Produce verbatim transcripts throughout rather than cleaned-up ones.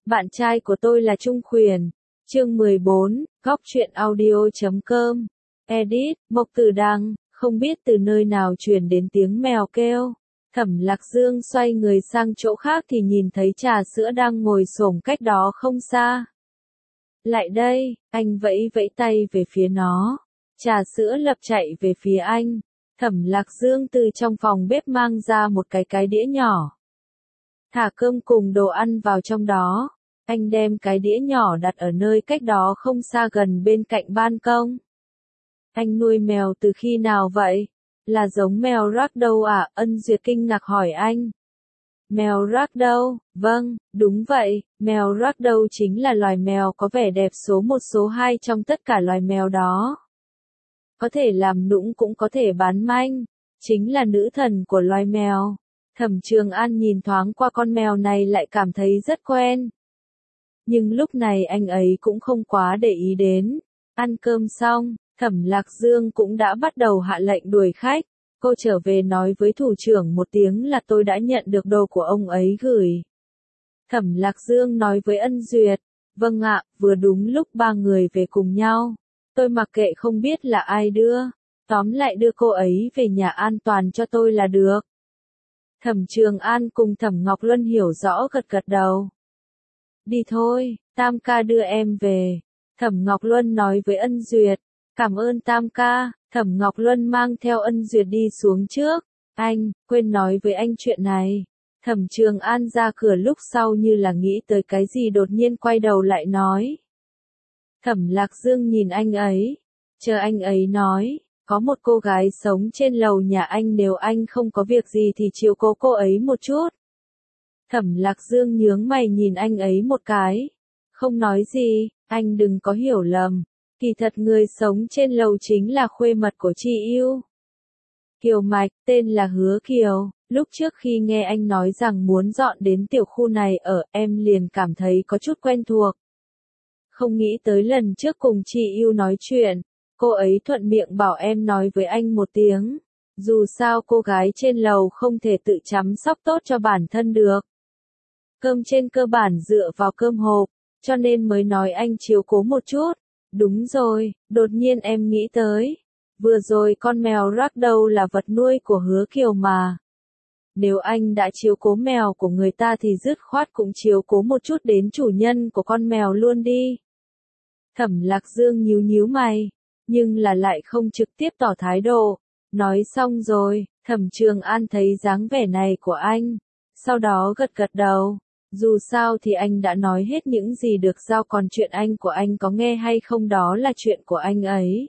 Bạn trai của tôi là Trung Khuyển. Chương mười bốn, góc truyện audio chấm com. Edit, Mộc Tử Đăng, không biết từ nơi nào truyền đến tiếng mèo kêu. Thẩm Lạc Dương xoay người sang chỗ khác thì nhìn thấy trà sữa đang ngồi xổm cách đó không xa. Lại đây, anh vẫy vẫy tay về phía nó. Trà sữa lập chạy về phía anh. Thẩm Lạc Dương từ trong phòng bếp mang ra một cái cái đĩa nhỏ. Thả cơm cùng đồ ăn vào trong đó. Anh đem cái đĩa nhỏ đặt ở nơi cách đó không xa gần bên cạnh ban công. Anh nuôi mèo từ khi nào vậy? Là giống mèo Ragdoll à? Ân Duyệt kinh ngạc hỏi anh. Mèo Ragdoll, vâng, đúng vậy, mèo Ragdoll chính là loài mèo có vẻ đẹp số một số hai trong tất cả loài mèo đó. Có thể làm nũng cũng có thể bán manh, chính là nữ thần của loài mèo. Thẩm Trường An nhìn thoáng qua con mèo này lại cảm thấy rất quen. Nhưng lúc này anh ấy cũng không quá để ý đến. Ăn cơm xong, Thẩm Lạc Dương cũng đã bắt đầu hạ lệnh đuổi khách. Cô trở về nói với thủ trưởng một tiếng là tôi đã nhận được đồ của ông ấy gửi. Thẩm Lạc Dương nói với Ân Duyệt, vâng ạ, vừa đúng lúc ba người về cùng nhau. Tôi mặc kệ không biết là ai đưa, tóm lại đưa cô ấy về nhà an toàn cho tôi là được. Thẩm Trường An cùng Thẩm Ngọc Luân hiểu rõ gật gật đầu. Đi thôi, Tam ca đưa em về. Thẩm Ngọc Luân nói với Ân Duyệt, cảm ơn Tam ca. Thẩm Ngọc Luân mang theo Ân Duyệt đi xuống trước. Anh, quên nói với anh chuyện này. Thẩm Trường An ra cửa lúc sau như là nghĩ tới cái gì đột nhiên quay đầu lại nói. Thẩm Lạc Dương nhìn anh ấy. Chờ anh ấy nói, có một cô gái sống trên lầu nhà anh, nếu anh không có việc gì thì chiếu cố cô ấy một chút. Thẩm Lạc Dương nhướng mày nhìn anh ấy một cái. Không nói gì, anh đừng có hiểu lầm. Kỳ thật người sống trên lầu chính là khuê mật của chị yêu. Kiều Mạch, tên là Hứa Kiều. Lúc trước khi nghe anh nói rằng muốn dọn đến tiểu khu này ở, em liền cảm thấy có chút quen thuộc. Không nghĩ tới lần trước cùng chị yêu nói chuyện, cô ấy thuận miệng bảo em nói với anh một tiếng. Dù sao cô gái trên lầu không thể tự chăm sóc tốt cho bản thân được. Cơm trên cơ bản dựa vào cơm hộp, cho nên mới nói anh chiếu cố một chút. Đúng rồi, đột nhiên em nghĩ tới. Vừa rồi con mèo Ragdoll là vật nuôi của Hứa Kiều mà. Nếu anh đã chiếu cố mèo của người ta thì dứt khoát cũng chiếu cố một chút đến chủ nhân của con mèo luôn đi. Thẩm Lạc Dương nhíu nhíu mày, nhưng là lại không trực tiếp tỏ thái độ. Nói xong rồi, Thẩm Trường An thấy dáng vẻ này của anh. Sau đó gật gật đầu. Dù sao thì anh đã nói hết những gì được giao, còn chuyện anh của anh có nghe hay không đó là chuyện của anh ấy.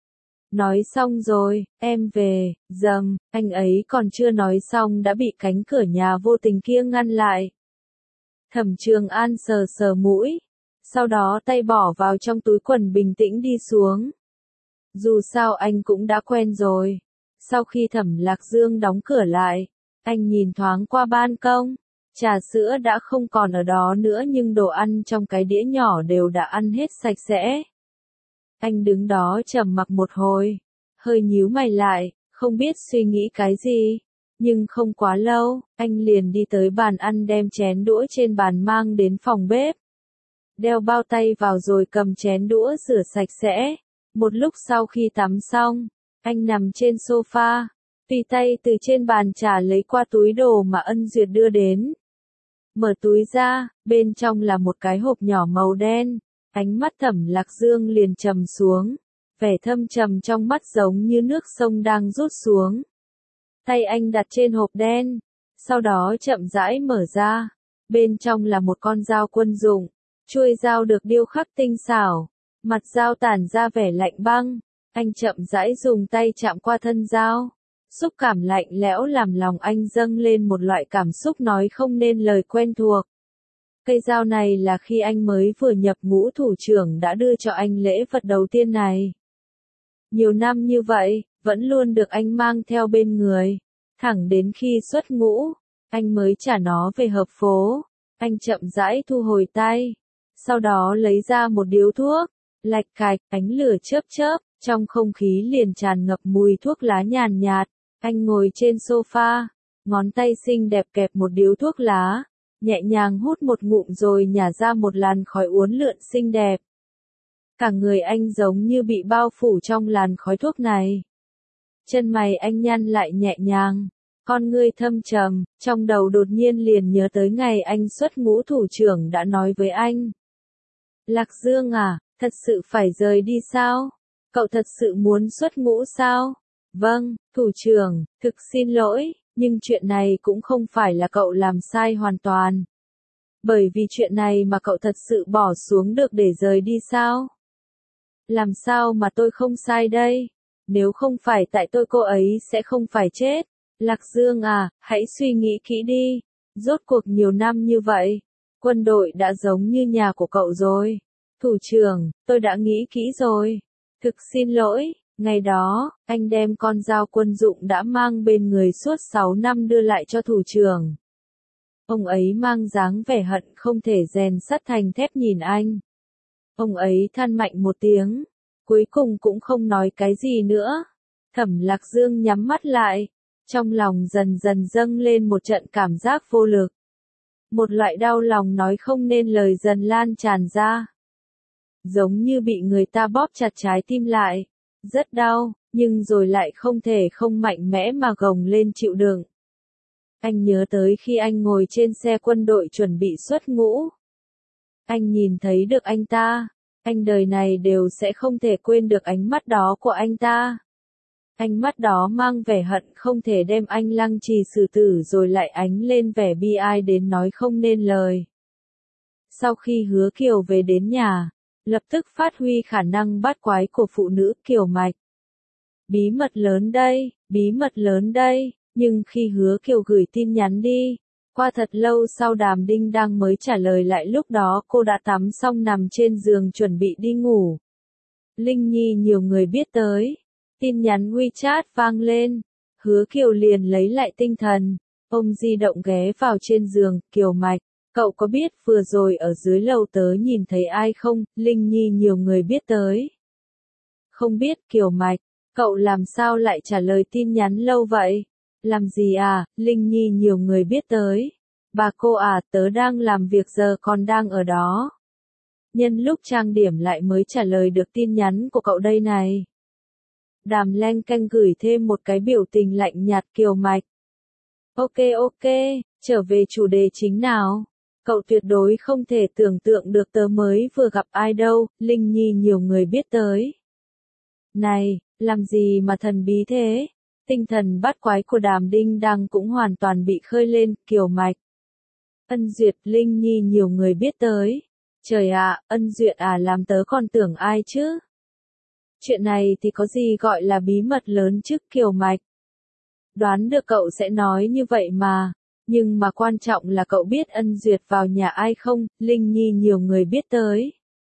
Nói xong rồi, em về, dầm, anh ấy còn chưa nói xong đã bị cánh cửa nhà vô tình kia ngăn lại. Thẩm Trường An sờ sờ mũi, sau đó tay bỏ vào trong túi quần bình tĩnh đi xuống. Dù sao anh cũng đã quen rồi. Sau khi Thẩm Lạc Dương đóng cửa lại, anh nhìn thoáng qua ban công. Trà sữa đã không còn ở đó nữa nhưng đồ ăn trong cái đĩa nhỏ đều đã ăn hết sạch sẽ. Anh đứng đó trầm mặc một hồi, hơi nhíu mày lại, không biết suy nghĩ cái gì. Nhưng không quá lâu, anh liền đi tới bàn ăn đem chén đũa trên bàn mang đến phòng bếp. Đeo bao tay vào rồi cầm chén đũa rửa sạch sẽ. Một lúc sau khi tắm xong, anh nằm trên sofa, tùy tay từ trên bàn trà lấy qua túi đồ mà Ân Duyệt đưa đến. Mở túi ra, bên trong là một cái hộp nhỏ màu đen. Ánh mắt Thẩm Lạc Dương liền trầm xuống, vẻ thâm trầm trong mắt giống như nước sông đang rút xuống. Tay anh đặt trên hộp đen, sau đó chậm rãi mở ra. Bên trong là một con dao quân dụng, chuôi dao được điêu khắc tinh xảo, mặt dao tản ra vẻ lạnh băng. Anh chậm rãi dùng tay chạm qua thân dao. Xúc cảm lạnh lẽo làm lòng anh dâng lên một loại cảm xúc nói không nên lời quen thuộc. Cây dao này là khi anh mới vừa nhập ngũ thủ trưởng đã đưa cho anh lễ vật đầu tiên này. Nhiều năm như vậy, vẫn luôn được anh mang theo bên người. Thẳng đến khi xuất ngũ, anh mới trả nó về hợp phố. Anh chậm rãi thu hồi tay. Sau đó lấy ra một điếu thuốc. Lạch cạch, ánh lửa chớp chớp, trong không khí liền tràn ngập mùi thuốc lá nhàn nhạt. Anh ngồi trên sofa, ngón tay xinh đẹp kẹp một điếu thuốc lá. nhẹ nhàng hút một ngụm rồi nhả ra một làn khói uốn lượn xinh đẹp. Cả người anh giống như bị bao phủ trong làn khói thuốc này. Chân mày anh nhăn lại nhẹ nhàng, con ngươi thâm trầm, trong đầu đột nhiên liền nhớ tới ngày anh xuất ngũ thủ trưởng đã nói với anh. Lạc Dương à, thật sự phải rời đi sao? Cậu thật sự muốn xuất ngũ sao? Vâng, thủ trưởng, thực xin lỗi, nhưng chuyện này cũng không phải là cậu làm sai hoàn toàn. Bởi vì chuyện này mà cậu thật sự bỏ xuống được để rời đi sao? Làm sao mà tôi không sai đây? Nếu không phải tại tôi cô ấy sẽ không phải chết. Lạc Dương à, hãy suy nghĩ kỹ đi. Rốt cuộc nhiều năm như vậy, quân đội đã giống như nhà của cậu rồi. Thủ trưởng, tôi đã nghĩ kỹ rồi. Thực xin lỗi, ngày đó, anh đem con dao quân dụng đã mang bên người suốt sáu năm đưa lại cho thủ trưởng. Ông ấy mang dáng vẻ hận không thể rèn sắt thành thép nhìn anh. Ông ấy than mạnh một tiếng, cuối cùng cũng không nói cái gì nữa. Thẩm Lạc Dương nhắm mắt lại, trong lòng dần dần dâng lên một trận cảm giác vô lực. Một loại đau lòng nói không nên lời dần lan tràn ra. Giống như bị người ta bóp chặt trái tim lại. Rất đau, nhưng rồi lại không thể không mạnh mẽ mà gồng lên chịu đựng. Anh nhớ tới khi anh ngồi trên xe quân đội chuẩn bị xuất ngũ. Anh nhìn thấy được anh ta. Anh đời này đều sẽ không thể quên được ánh mắt đó của anh ta. Ánh mắt đó mang vẻ hận không thể đem anh lăng trì xử tử rồi lại ánh lên vẻ bi ai đến nói không nên lời. Sau khi Hứa Kiều về đến nhà, lập tức phát huy khả năng bát quái của phụ nữ Kiều Mạch. Bí mật lớn đây, bí mật lớn đây, nhưng khi Hứa Kiều gửi tin nhắn đi, qua thật lâu sau Đàm Đinh Đang mới trả lời lại lúc đó cô đã tắm xong nằm trên giường chuẩn bị đi ngủ. Linh Nhi nhiều người biết tới. Tin nhắn WeChat vang lên, Hứa Kiều liền lấy lại tinh thần, ôm di động ghé vào trên giường, Kiều Mạch, cậu có biết vừa rồi ở dưới lầu tớ nhìn thấy ai không? Linh Nhi nhiều người biết tới. Không biết Kiều Mạch, cậu làm sao lại trả lời tin nhắn lâu vậy? Làm gì à? Linh Nhi nhiều người biết tới. Bà cô à, tớ đang làm việc giờ còn đang ở đó. Nhân lúc trang điểm lại mới trả lời được tin nhắn của cậu đây này. Đàm Leng Canh gửi thêm một cái biểu tình lạnh nhạt Kiều Mạch. Ok ok, trở về chủ đề chính nào. Cậu tuyệt đối không thể tưởng tượng được tớ mới vừa gặp ai đâu, Linh Nhi nhiều người biết tới. Này, làm gì mà thần bí thế? Tinh thần bát quái của Đàm Đinh Đang cũng hoàn toàn bị khơi lên, Kiều Mạch. Ân Duyệt, Linh Nhi nhiều người biết tới. Trời ạ, Ân Duyệt à, làm tớ còn tưởng ai chứ? Chuyện này thì có gì gọi là bí mật lớn chứ Kiều Mạch. Đoán được cậu sẽ nói như vậy mà. Nhưng mà quan trọng là cậu biết Ân Duyệt vào nhà ai không? Linh Nhi nhiều người biết tới.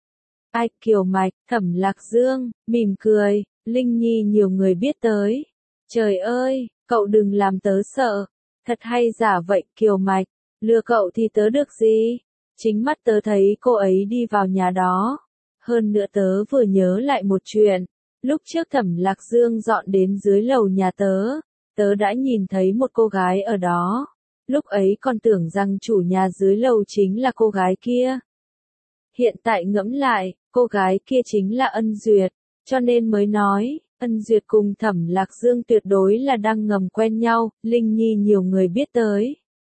Ai? Kiều Mạch, Thẩm Lạc Dương, mỉm cười, Linh Nhi nhiều người biết tới. Trời ơi, cậu đừng làm tớ sợ. Thật hay giả vậy Kiều Mạch, lừa cậu thì tớ được gì? Chính mắt tớ thấy cô ấy đi vào nhà đó. Hơn nữa tớ vừa nhớ lại một chuyện. Lúc trước Thẩm Lạc Dương dọn đến dưới lầu nhà tớ, tớ đã nhìn thấy một cô gái ở đó. Lúc ấy còn tưởng rằng chủ nhà dưới lầu chính là cô gái kia. Hiện tại ngẫm lại, cô gái kia chính là Ân Duyệt, cho nên mới nói, Ân Duyệt cùng Thẩm Lạc Dương tuyệt đối là đang ngầm quen nhau, Linh Nhi nhiều người biết tới.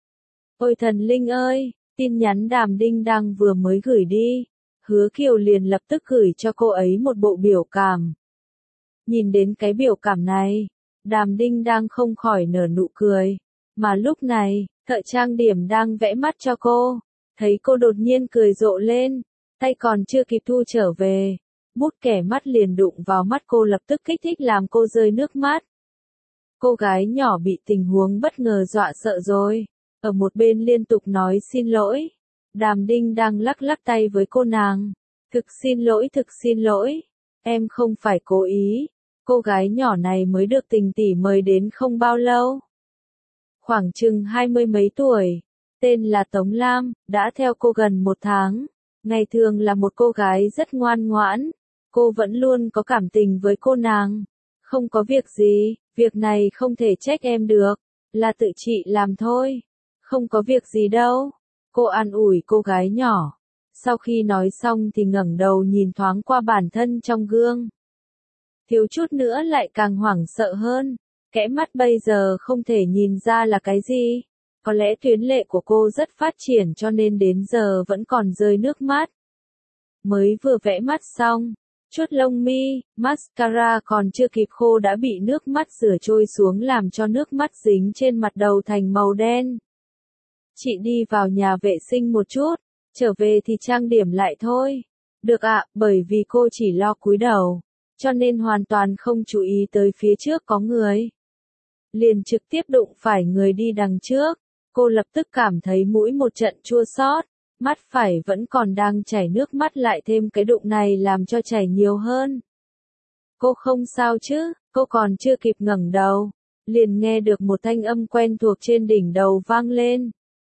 Ôi thần Linh ơi, tin nhắn Đàm Đinh Đang vừa mới gửi đi, Hứa Kiều liền lập tức gửi cho cô ấy một bộ biểu cảm. Nhìn đến cái biểu cảm này, Đàm Đinh Đang không khỏi nở nụ cười, mà lúc này, thợ trang điểm đang vẽ mắt cho cô, thấy cô đột nhiên cười rộ lên, tay còn chưa kịp thu trở về, bút kẻ mắt liền đụng vào mắt cô lập tức kích thích làm cô rơi nước mắt. Cô gái nhỏ bị tình huống bất ngờ dọa sợ rồi, ở một bên liên tục nói xin lỗi. Đàm Đinh đang lắc lắc tay với cô nàng. Thực xin lỗi, thực xin lỗi, em không phải cố ý. Cô gái nhỏ này mới được tình tỷ mời đến không bao lâu. Khoảng chừng hai mươi mấy tuổi, tên là Tống Lam, đã theo cô gần một tháng. Ngày thường là một cô gái rất ngoan ngoãn, cô vẫn luôn có cảm tình với cô nàng. Không có việc gì, việc này không thể trách em được, là tự chị làm thôi. Không có việc gì đâu. Cô an ủi cô gái nhỏ. Sau khi nói xong thì ngẩng đầu nhìn thoáng qua bản thân trong gương. Thiếu chút nữa lại càng hoảng sợ hơn. Kẽ mắt bây giờ không thể nhìn ra là cái gì. Có lẽ tuyến lệ của cô rất phát triển cho nên đến giờ vẫn còn rơi nước mắt. Mới vừa vẽ mắt xong, chuốt lông mi, mascara còn chưa kịp khô đã bị nước mắt rửa trôi xuống làm cho nước mắt dính trên mặt đầu thành màu đen. Chị đi vào nhà vệ sinh một chút, trở về thì trang điểm lại thôi. Được ạ, bởi vì cô chỉ lo cúi đầu, cho nên hoàn toàn không chú ý tới phía trước có người. Liền trực tiếp đụng phải người đi đằng trước, cô lập tức cảm thấy mũi một trận chua xót, mắt phải vẫn còn đang chảy nước mắt lại thêm cái đụng này làm cho chảy nhiều hơn. Cô không sao chứ, cô còn chưa kịp ngẩng đầu, liền nghe được một thanh âm quen thuộc trên đỉnh đầu vang lên.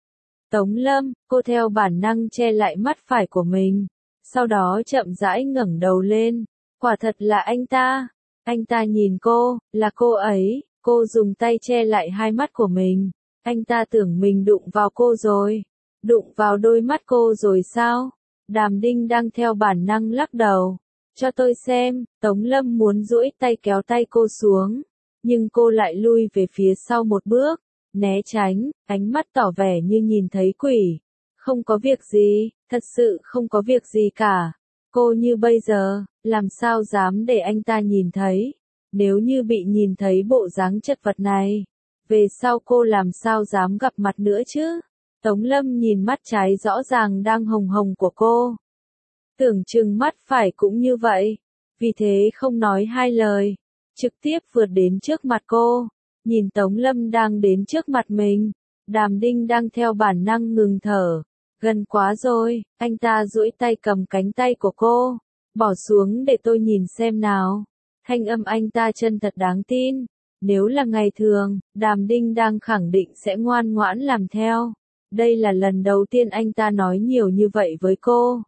Tống Lâm, cô theo bản năng che lại mắt phải của mình, sau đó chậm rãi ngẩng đầu lên, quả thật là anh ta. Anh ta nhìn cô, là cô ấy, cô dùng tay che lại hai mắt của mình, anh ta tưởng mình đụng vào cô rồi, đụng vào đôi mắt cô rồi sao? Đàm Đinh đang theo bản năng lắc đầu, cho tôi xem. Tống Lâm muốn duỗi tay kéo tay cô xuống, nhưng cô lại lui về phía sau một bước, né tránh, ánh mắt tỏ vẻ như nhìn thấy quỷ. Không có việc gì, thật sự không có việc gì cả. Cô như bây giờ, làm sao dám để anh ta nhìn thấy, nếu như bị nhìn thấy bộ dáng chật vật này, về sau cô làm sao dám gặp mặt nữa chứ? Tống Lâm nhìn mắt trái rõ ràng đang hồng hồng của cô. Tưởng chừng mắt phải cũng như vậy, vì thế không nói hai lời, trực tiếp vượt đến trước mặt cô. Nhìn Tống Lâm đang đến trước mặt mình, Đàm Đinh đang theo bản năng ngừng thở. Gần quá rồi, anh ta duỗi tay cầm cánh tay của cô, bỏ xuống để tôi nhìn xem nào. Thanh âm anh ta chân thật đáng tin. Nếu là ngày thường, Đàm Đinh đang khẳng định sẽ ngoan ngoãn làm theo. Đây là lần đầu tiên anh ta nói nhiều như vậy với cô.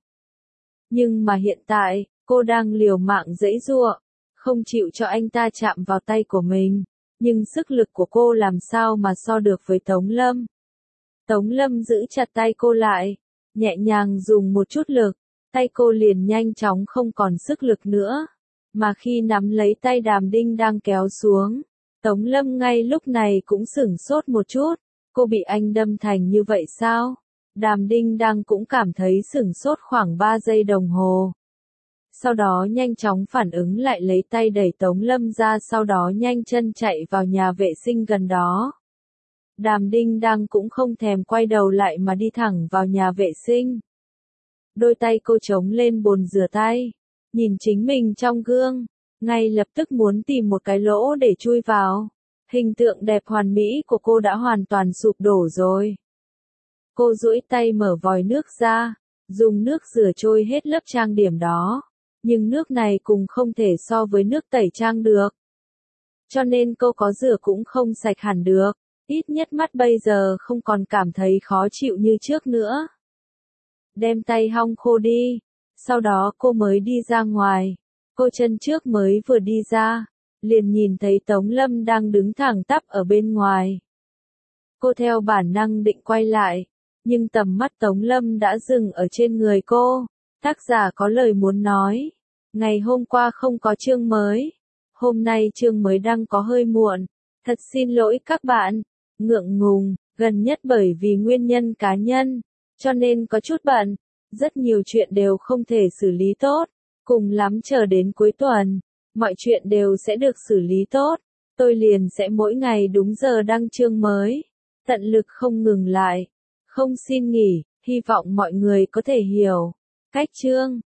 Nhưng mà hiện tại, cô đang liều mạng giãy giụa, không chịu cho anh ta chạm vào tay của mình. Nhưng sức lực của cô làm sao mà so được với Tống Lâm. Tống Lâm giữ chặt tay cô lại, nhẹ nhàng dùng một chút lực, tay cô liền nhanh chóng không còn sức lực nữa. Mà khi nắm lấy tay Đàm Đinh đang kéo xuống, Tống Lâm ngay lúc này cũng sửng sốt một chút. Cô bị anh đâm thành như vậy sao? Đàm Đinh đang cũng cảm thấy sửng sốt khoảng ba giây đồng hồ. Sau đó nhanh chóng phản ứng lại lấy tay đẩy Tống Lâm ra, sau đó nhanh chân chạy vào nhà vệ sinh gần đó. Đàm Đinh đang cũng không thèm quay đầu lại mà đi thẳng vào nhà vệ sinh. Đôi tay cô chống lên bồn rửa tay, nhìn chính mình trong gương, ngay lập tức muốn tìm một cái lỗ để chui vào. Hình tượng đẹp hoàn mỹ của cô đã hoàn toàn sụp đổ rồi. Cô duỗi tay mở vòi nước ra, dùng nước rửa trôi hết lớp trang điểm đó. Nhưng nước này cùng không thể so với nước tẩy trang được. Cho nên cô có rửa cũng không sạch hẳn được. Ít nhất mắt bây giờ không còn cảm thấy khó chịu như trước nữa. Đem tay hong khô đi. Sau đó cô mới đi ra ngoài. Cô chân trước mới vừa đi ra, liền nhìn thấy Tống Lâm đang đứng thẳng tắp ở bên ngoài. Cô theo bản năng định quay lại, nhưng tầm mắt Tống Lâm đã dừng ở trên người cô. Tác giả có lời muốn nói. Ngày hôm qua không có chương mới. Hôm nay chương mới đăng có hơi muộn. Thật xin lỗi các bạn. Ngượng ngùng, gần nhất bởi vì nguyên nhân cá nhân, cho nên có chút bận. Rất nhiều chuyện đều không thể xử lý tốt. Cùng lắm chờ đến cuối tuần, mọi chuyện đều sẽ được xử lý tốt. Tôi liền sẽ mỗi ngày đúng giờ đăng chương mới. Tận lực không ngừng lại. Không xin nghỉ, hy vọng mọi người có thể hiểu. Cách chương